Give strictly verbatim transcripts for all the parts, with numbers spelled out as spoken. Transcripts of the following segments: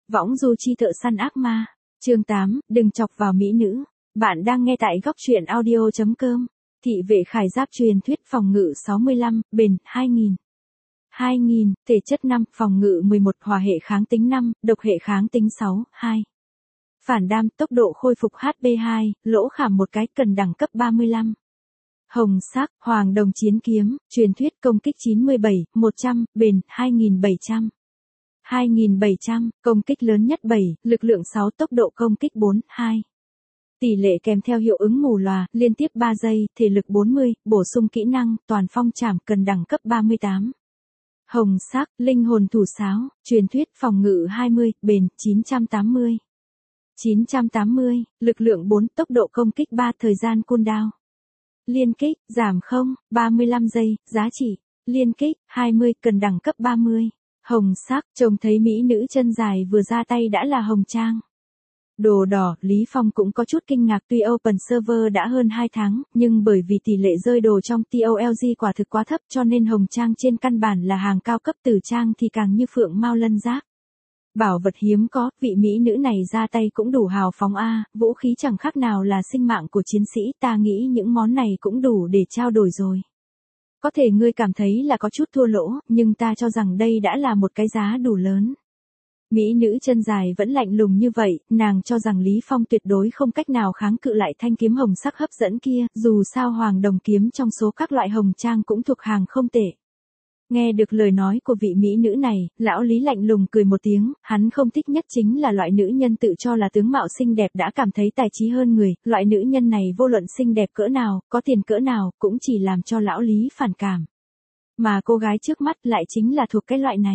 Võng du chi thợ săn ác ma. Chương tám, đừng chọc vào mỹ nữ. Bạn đang nghe tại góc truyện audio chấm com. Thị vệ khải giáp truyền thuyết phòng ngự sáu mươi lăm, bền hai nghìn. hai nghìn, thể chất năm, phòng ngự mười một, hỏa hệ kháng tính năm, độc hệ kháng tính sáu, hai. Phản đam, tốc độ khôi phục hát pê hai, lỗ khảm một cái, cần đẳng cấp ba mươi lăm. Hồng sắc, hoàng đồng chiến kiếm, truyền thuyết công kích chín mươi bảy, một trăm, bền hai nghìn bảy trăm. hai nghìn bảy trăm, công kích lớn nhất bảy, lực lượng sáu, tốc độ công kích bốn, hai. Tỷ lệ kèm theo hiệu ứng mù lòa, liên tiếp ba giây, thể lực bốn mươi, bổ sung kỹ năng, toàn phong trảm, cần đẳng cấp ba mươi tám. Hồng sắc, linh hồn thủ sáo, truyền thuyết phòng ngự hai mươi, bền chín trăm tám mươi. chín trăm tám mươi, lực lượng bốn, tốc độ công kích ba, thời gian cooldown. Liên kích, giảm không, ba mươi lăm giây, giá trị. Liên kích, hai mươi, cần đẳng cấp ba mươi. Hồng sắc, trông thấy mỹ nữ chân dài vừa ra tay đã là hồng trang. Đồ đỏ, Lý Phong cũng có chút kinh ngạc, tuy Open Server đã hơn hai tháng, nhưng bởi vì tỷ lệ rơi đồ trong tê o lờ giê quả thực quá thấp cho nên hồng trang trên căn bản là hàng cao cấp, tử trang thì càng như phượng mao lân giác. Bảo vật hiếm có, vị mỹ nữ này ra tay cũng đủ hào phóng a, vũ khí chẳng khác nào là sinh mạng của chiến sĩ, ta nghĩ những món này cũng đủ để trao đổi rồi. Có thể ngươi cảm thấy là có chút thua lỗ, nhưng ta cho rằng đây đã là một cái giá đủ lớn. Mỹ nữ chân dài vẫn lạnh lùng như vậy, nàng cho rằng Lý Phong tuyệt đối không cách nào kháng cự lại thanh kiếm hồng sắc hấp dẫn kia, dù sao hoàng đồng kiếm trong số các loại hồng trang cũng thuộc hàng không tệ. Nghe được lời nói của vị mỹ nữ này, lão Lý lạnh lùng cười một tiếng, hắn không thích nhất chính là loại nữ nhân tự cho là tướng mạo xinh đẹp đã cảm thấy tài trí hơn người, loại nữ nhân này vô luận xinh đẹp cỡ nào, có tiền cỡ nào, cũng chỉ làm cho lão Lý phản cảm. Mà cô gái trước mắt lại chính là thuộc cái loại này.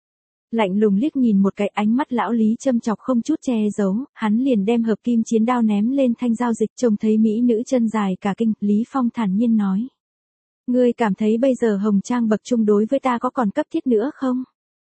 Lạnh lùng liếc nhìn một cái, ánh mắt lão Lý châm chọc không chút che giấu, hắn liền đem hợp kim chiến đao ném lên thanh giao dịch, trông thấy mỹ nữ chân dài cả kinh, Lý Phong thản nhiên nói. Ngươi cảm thấy bây giờ hồng trang bậc trung đối với ta có còn cấp thiết nữa không?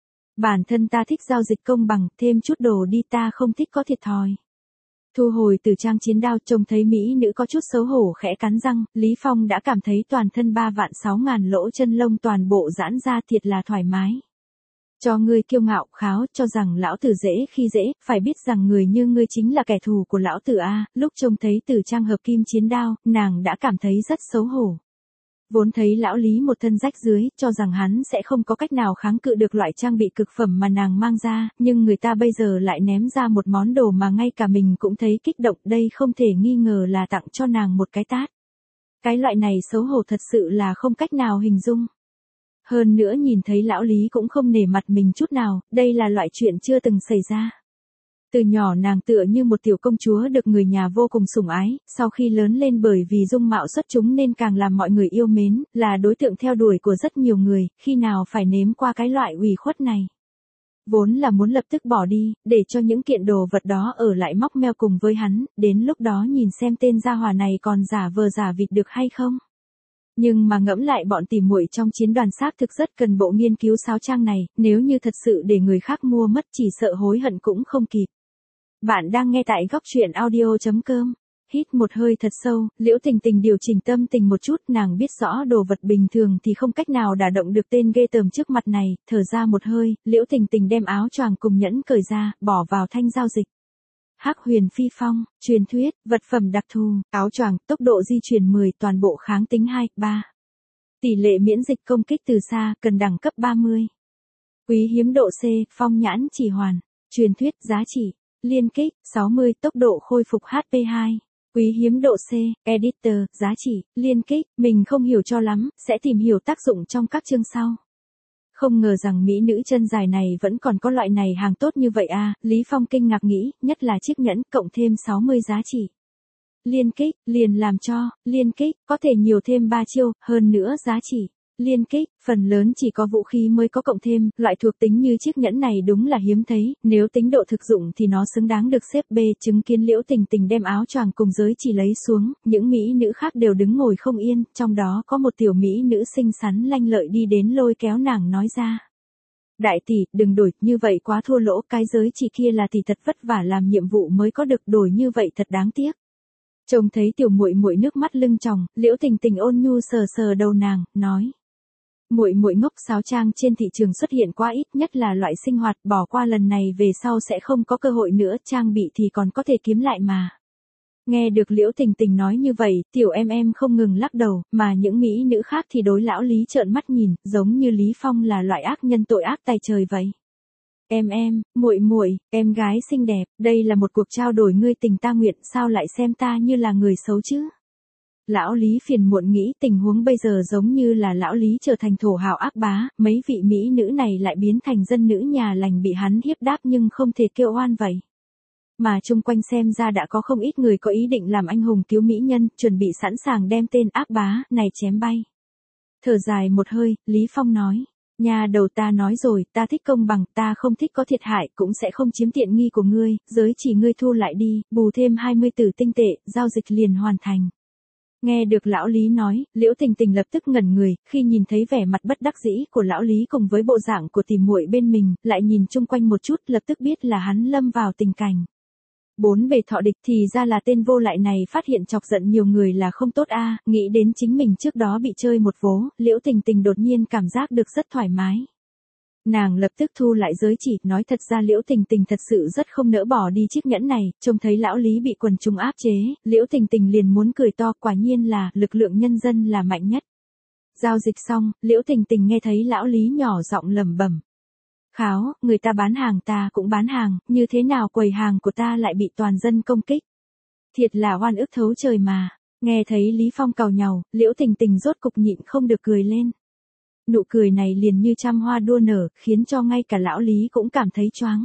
Bản thân ta thích giao dịch công bằng, thêm chút đồ đi, ta không thích có thiệt thòi. Thu hồi từ trang chiến đao, trông thấy mỹ nữ có chút xấu hổ khẽ cắn răng, Lý Phong đã cảm thấy toàn thân ba vạn sáu ngàn lỗ chân lông toàn bộ giãn ra, thiệt là thoải mái. Cho ngươi kiêu ngạo kháo, cho rằng lão tử dễ khi dễ, phải biết rằng người như ngươi chính là kẻ thù của lão tử a. Lúc trông thấy từ trang hợp kim chiến đao, nàng đã cảm thấy rất xấu hổ. Vốn thấy lão Lý một thân rách dưới, cho rằng hắn sẽ không có cách nào kháng cự được loại trang bị cực phẩm mà nàng mang ra, nhưng người ta bây giờ lại ném ra một món đồ mà ngay cả mình cũng thấy kích động, đây không thể nghi ngờ là tặng cho nàng một cái tát. Cái loại này xấu hổ thật sự là không cách nào hình dung. Hơn nữa nhìn thấy lão Lý cũng không nể mặt mình chút nào, đây là loại chuyện chưa từng xảy ra. Từ nhỏ nàng tựa như một tiểu công chúa được người nhà vô cùng sủng ái, sau khi lớn lên bởi vì dung mạo xuất chúng nên càng làm mọi người yêu mến, là đối tượng theo đuổi của rất nhiều người, khi nào phải nếm qua cái loại ủy khuất này. Vốn là muốn lập tức bỏ đi, để cho những kiện đồ vật đó ở lại móc meo cùng với hắn, đến lúc đó nhìn xem tên gia hỏa này còn giả vờ giả vịt được hay không. Nhưng mà ngẫm lại bọn tỉ muội trong chiến đoàn xác thực rất cần bộ nghiên cứu sáo trang này, nếu như thật sự để người khác mua mất chỉ sợ hối hận cũng không kịp. Bạn đang nghe tại góc truyện audio chấm com. Hít một hơi thật sâu, Liễu Tình Tình điều chỉnh tâm tình một chút, nàng biết rõ đồ vật bình thường thì không cách nào đả động được tên ghê tởm trước mặt này, thở ra một hơi, Liễu Tình Tình đem áo choàng cùng nhẫn cởi ra, bỏ vào thanh giao dịch. Hắc huyền phi phong, truyền thuyết, vật phẩm đặc thù, áo choàng, tốc độ di chuyển mười, toàn bộ kháng tính hai, ba. Tỷ lệ miễn dịch công kích từ xa, cần đẳng cấp ba mươi. Quý hiếm độ C, phong nhãn chỉ hoàn, truyền thuyết, giá trị. Liên kích, sáu mươi, tốc độ khôi phục hát pê hai. Quý hiếm độ C, editor, giá trị, liên kích, mình không hiểu cho lắm, sẽ tìm hiểu tác dụng trong các chương sau. Không ngờ rằng mỹ nữ chân dài này vẫn còn có loại này hàng tốt như vậy a, Lý Phong kinh ngạc nghĩ, nhất là chiếc nhẫn, cộng thêm sáu mươi giá trị. Liên kích, liền làm cho, liên kích, có thể nhiều thêm ba chiêu, hơn nữa giá trị. Liên kích, phần lớn chỉ có vũ khí mới có cộng thêm, loại thuộc tính như chiếc nhẫn này đúng là hiếm thấy, nếu tính độ thực dụng thì nó xứng đáng được xếp B. Chứng kiến Liễu Tình Tình đem áo choàng cùng giới chỉ lấy xuống, những mỹ nữ khác đều đứng ngồi không yên, trong đó có một tiểu mỹ nữ xinh xắn lanh lợi đi đến lôi kéo nàng nói ra. Đại tỷ, đừng đổi, như vậy quá thua lỗ, cái giới chỉ kia là tỷ thật vất vả làm nhiệm vụ mới có được, đổi như vậy thật đáng tiếc. Trông thấy tiểu muội muội nước mắt lưng tròng, Liễu Tình Tình ôn nhu sờ sờ đầu nàng, nói. Muội muội ngốc sáo trang trên thị trường xuất hiện quá ít, nhất là loại sinh hoạt, bỏ qua lần này về sau sẽ không có cơ hội nữa, trang bị thì còn có thể kiếm lại mà. Nghe được Liễu Tình Tình nói như vậy, tiểu em em không ngừng lắc đầu, mà những mỹ nữ khác thì đối lão Lý trợn mắt nhìn, giống như Lý Phong là loại ác nhân tội ác tày trời vậy. Em em, muội muội, em gái xinh đẹp, đây là một cuộc trao đổi ngươi tình ta nguyện, sao lại xem ta như là người xấu chứ? Lão Lý phiền muộn nghĩ tình huống bây giờ giống như là lão Lý trở thành thổ hào ác bá, mấy vị mỹ nữ này lại biến thành dân nữ nhà lành bị hắn hiếp đáp nhưng không thể kêu oan vậy. Mà chung quanh xem ra đã có không ít người có ý định làm anh hùng cứu mỹ nhân, chuẩn bị sẵn sàng đem tên ác bá này chém bay. Thở dài một hơi, Lý Phong nói, nhà đầu ta nói rồi, ta thích công bằng, ta không thích có thiệt hại, cũng sẽ không chiếm tiện nghi của ngươi, giới chỉ ngươi thu lại đi, bù thêm hai mươi tử tinh tệ, giao dịch liền hoàn thành. Nghe được lão Lý nói, Liễu Tình Tình lập tức ngẩn người, khi nhìn thấy vẻ mặt bất đắc dĩ của lão Lý cùng với bộ dạng của tìm muội bên mình, lại nhìn chung quanh một chút, lập tức biết là hắn lâm vào tình cảnh. Bốn bề thọ địch, thì ra là tên vô lại này phát hiện chọc giận nhiều người là không tốt a, nghĩ đến chính mình trước đó bị chơi một vố, Liễu Tình Tình đột nhiên cảm giác được rất thoải mái. Nàng lập tức thu lại giới chỉ, nói thật ra Liễu Tình Tình thật sự rất không nỡ bỏ đi chiếc nhẫn này, trông thấy lão Lý bị quần chúng áp chế, Liễu Tình Tình liền muốn cười to, quả nhiên là lực lượng nhân dân là mạnh nhất. Giao dịch xong, Liễu Tình Tình nghe thấy lão Lý nhỏ giọng lẩm bẩm. Kháo, người ta bán hàng ta cũng bán hàng, như thế nào quầy hàng của ta lại bị toàn dân công kích? Thiệt là oan ức thấu trời mà. Nghe thấy Lý Phong càu nhàu, Liễu Tình Tình rốt cục nhịn không được cười lên. Nụ cười này liền như trăm hoa đua nở, khiến cho ngay cả lão Lý cũng cảm thấy choáng.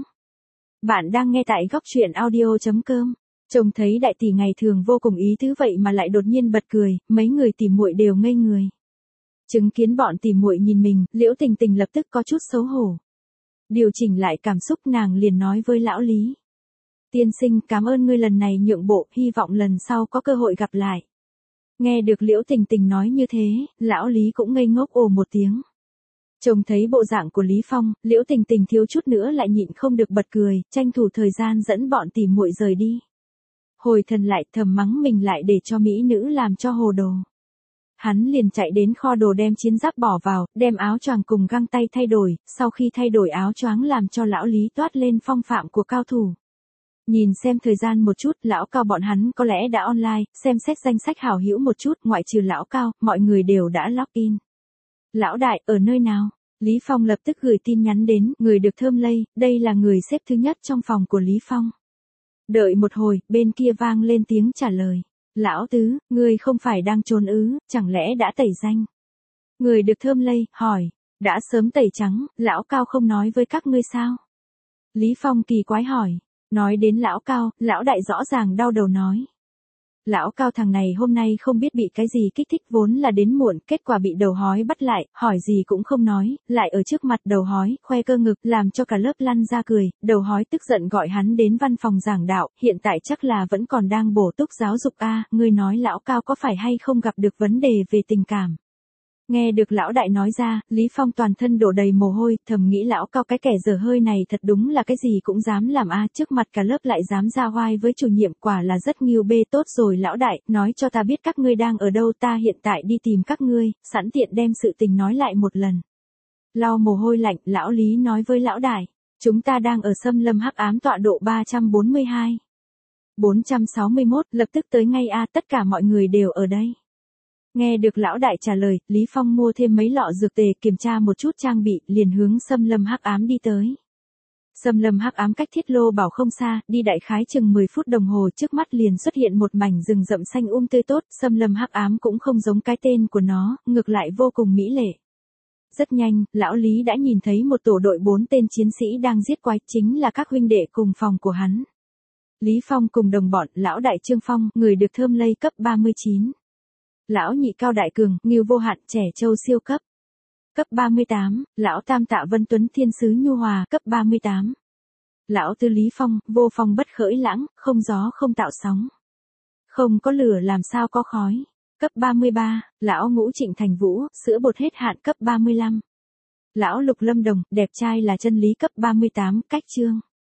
Bạn đang nghe tại góc truyện audio chấm com. Trông thấy đại tỷ ngày thường vô cùng ý tứ vậy mà lại đột nhiên bật cười, mấy người tỉ muội đều ngây người. Chứng kiến bọn tỉ muội nhìn mình, Liễu Tình Tình lập tức có chút xấu hổ. Điều chỉnh lại cảm xúc, nàng liền nói với lão Lý. Tiên sinh, cảm ơn ngươi lần này nhượng bộ, hy vọng lần sau có cơ hội gặp lại. Nghe được Liễu Tình Tình nói như thế, lão Lý cũng ngây ngốc ồ một tiếng. Trông thấy bộ dạng của Lý Phong, Liễu Tình Tình thiếu chút nữa lại nhịn không được bật cười, tranh thủ thời gian dẫn bọn tỉ muội rời đi. Hồi thần lại thầm mắng mình lại để cho mỹ nữ làm cho hồ đồ. Hắn liền chạy đến kho đồ đem chiến giáp bỏ vào, đem áo choàng cùng găng tay thay đổi, sau khi thay đổi áo choàng làm cho lão Lý toát lên phong phạm của cao thủ. Nhìn xem thời gian một chút, lão Cao bọn hắn có lẽ đã online, xem xét danh sách hảo hữu một chút, ngoại trừ lão Cao, mọi người đều đã login. Lão đại, ở nơi nào? Lý Phong lập tức gửi tin nhắn đến, người được thơm lây, đây là người xếp thứ nhất trong phòng của Lý Phong. Đợi một hồi, bên kia vang lên tiếng trả lời. Lão Tứ, ngươi không phải đang trốn ứ, chẳng lẽ đã tẩy danh? Người được thơm lây, hỏi, đã sớm tẩy trắng, lão Cao không nói với các ngươi sao? Lý Phong kỳ quái hỏi, nói đến lão Cao, lão đại rõ ràng đau đầu nói. Lão Cao thằng này hôm nay không biết bị cái gì kích thích, vốn là đến muộn, kết quả bị đầu hói bắt lại, hỏi gì cũng không nói, lại ở trước mặt đầu hói, khoe cơ ngực, làm cho cả lớp lăn ra cười, đầu hói tức giận gọi hắn đến văn phòng giảng đạo, hiện tại chắc là vẫn còn đang bổ túc giáo dục a, ngươi nói lão Cao có phải hay không gặp được vấn đề về tình cảm. Nghe được lão đại nói ra, Lý Phong toàn thân đổ đầy mồ hôi, thầm nghĩ lão Cao cái kẻ dở hơi này thật đúng là cái gì cũng dám làm a, trước mặt cả lớp lại dám ra oai với chủ nhiệm, quả là rất nghiêu bê. Tốt rồi lão đại, nói cho ta biết các ngươi đang ở đâu, ta hiện tại đi tìm các ngươi, sẵn tiện đem sự tình nói lại một lần. Lau mồ hôi lạnh, lão Lý nói với lão đại, chúng ta đang ở xâm lâm hắc ám tọa độ ba trăm bốn mươi hai. bốn trăm sáu mươi mốt, lập tức tới ngay a, tất cả mọi người đều ở đây. Nghe được lão đại trả lời, Lý Phong mua thêm mấy lọ dược tề, kiểm tra một chút trang bị, liền hướng xâm lâm hắc ám đi tới. Xâm lâm hắc ám cách Thiết Lô Bảo không xa, đi đại khái chừng mười phút đồng hồ, trước mắt liền xuất hiện một mảnh rừng rậm xanh um tươi tốt, xâm lâm hắc ám cũng không giống cái tên của nó, ngược lại vô cùng mỹ lệ. Rất nhanh, lão Lý đã nhìn thấy một tổ đội bốn tên chiến sĩ đang giết quái, chính là các huynh đệ cùng phòng của hắn. Lý Phong cùng đồng bọn, lão đại Trương Phong, người được thơm lây cấp ba mươi chín. Lão nhị Cao Đại Cường, Ngưu Vô Hạn, Trẻ Châu siêu cấp. Cấp ba mươi tám, lão tam Tạ Vân Tuấn Thiên Sứ Nhu Hòa, cấp ba mươi tám. Lão tứ Lý Phong, vô phong bất khởi lãng, không gió không tạo sóng. Không có lửa làm sao có khói. Cấp ba mươi ba, lão ngũ Trịnh Thành Vũ, sữa bột hết hạn, cấp ba mươi lăm. Lão Lục Lâm Đồng, đẹp trai là chân lý, cấp ba mươi tám, cách chương.